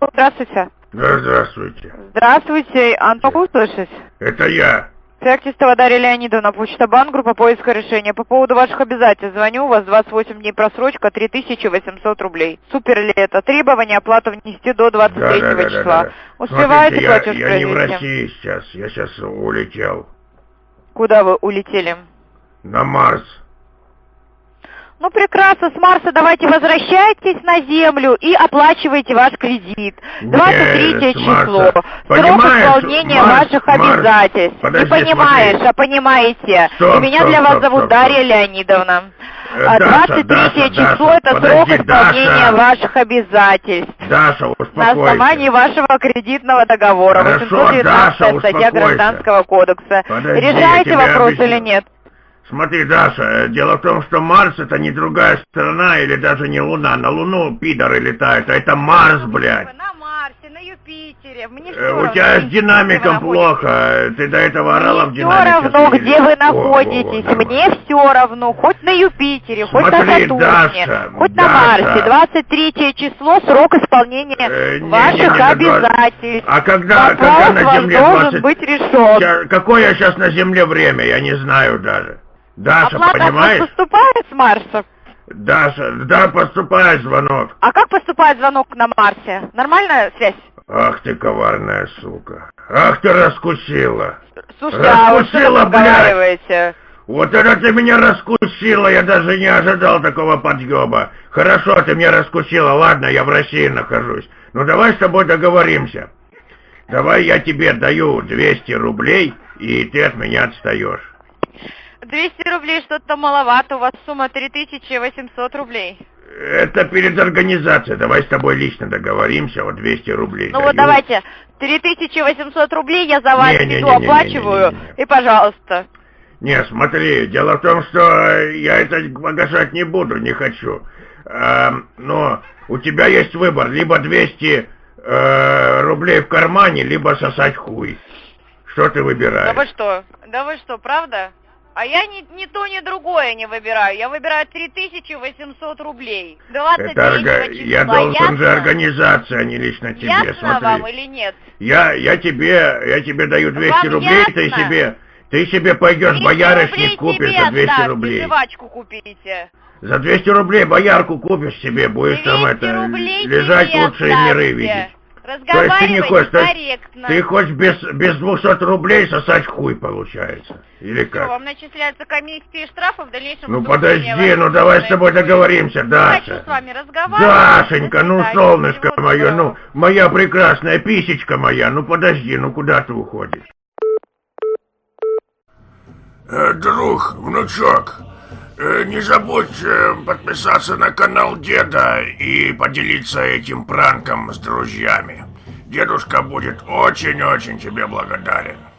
Здравствуйте. Да, здравствуйте. Здравствуйте. Антон, услышать? Это я. Феоктистова Дарья Леонидовна, Почта-банк, группа поиска решения. По поводу ваших обязательств звоню, у вас 28 дней просрочка, 3800 рублей. Супер ли это? Требование оплату внести до 23 числа. Успеваете платеж я не в России сейчас, я сейчас улетел. Куда вы улетели? На Марс. Ну прекрасно, с Марса давайте возвращайтесь на Землю и оплачивайте ваш кредит. 23 число. Срок исполнения ваших обязательств. Не понимаешь, а понимаете. И меня для вас зовут Дарья Леонидовна. 23 число это срок исполнения ваших обязательств. Даша, успокойся. На основании вашего кредитного договора. 819 статья Гражданского кодекса. Решаете вопрос или нет? Смотри, Даша, дело в том, что Марс это не другая страна или даже не Луна. На Луну пидоры летают, а это Марс, блядь. На Марсе, на Юпитере. Мне у тебя с динамиком плохо. Ты до этого орала в динамике. Мне все равно, где вы находитесь. Мне все равно. Хоть на Юпитере, хоть на Сатурне, хоть на Марсе. 23 число, срок исполнения ваших обязательств. А когда на Земле должен быть решен. Какое сейчас на Земле время, я не знаю даже. Даша, понимаешь? Оплата поступает с Марса? Даша, да, поступает звонок. А как поступает звонок на Марсе? Нормальная связь? Ах ты коварная сука. Ах ты раскусила. Слушай, а вы что разговариваете? Вот это ты меня раскусила, я даже не ожидал такого подъеба. Хорошо, ты меня раскусила, ладно, я в России нахожусь. Ну давай с тобой договоримся. Давай я тебе даю 200 рублей, и ты от меня отстаешь. 200 рублей что-то маловато, у вас сумма 3800 рублей. Это перед организацией, давай с тобой лично договоримся, вот 200 рублей. Ну вот давайте, 3800 рублей я за вас еду оплачиваю, и пожалуйста. Не, смотри, дело в том, что я это погашать не буду, не хочу. Но у тебя есть выбор, либо 200 рублей в кармане, либо сосать хуй. Что ты выбираешь? Да вы что, правда? А я ни то, ни другое не выбираю. Я выбираю 3800 рублей. 23 числа. Я должен же организация, а не лично тебе. Ясно. Смотри. Вам или нет? Я тебе даю 200 рублей, ты себе пойдешь боярышник купишь за 200 рублей. Жвачку купите. За 200 рублей боярку купишь себе, будешь там лежать лучшие миры видеть. То есть ты не хочешь, корректно. Ты хочешь без 200 рублей сосать хуй, получается. Или как? Что, вам начисляются комиссии и штрафы в дальнейшем? Ну подожди, ну давай с тобой договоримся, Даша. Я хочу с вами разговаривать. Дашенька, ну солнышко мое, ну моя прекрасная писечка моя, ну подожди, ну куда ты уходишь? Друг, внучок, не забудь подписаться на канал деда и поделиться этим пранком с друзьями. Дедушка будет очень-очень тебе благодарен.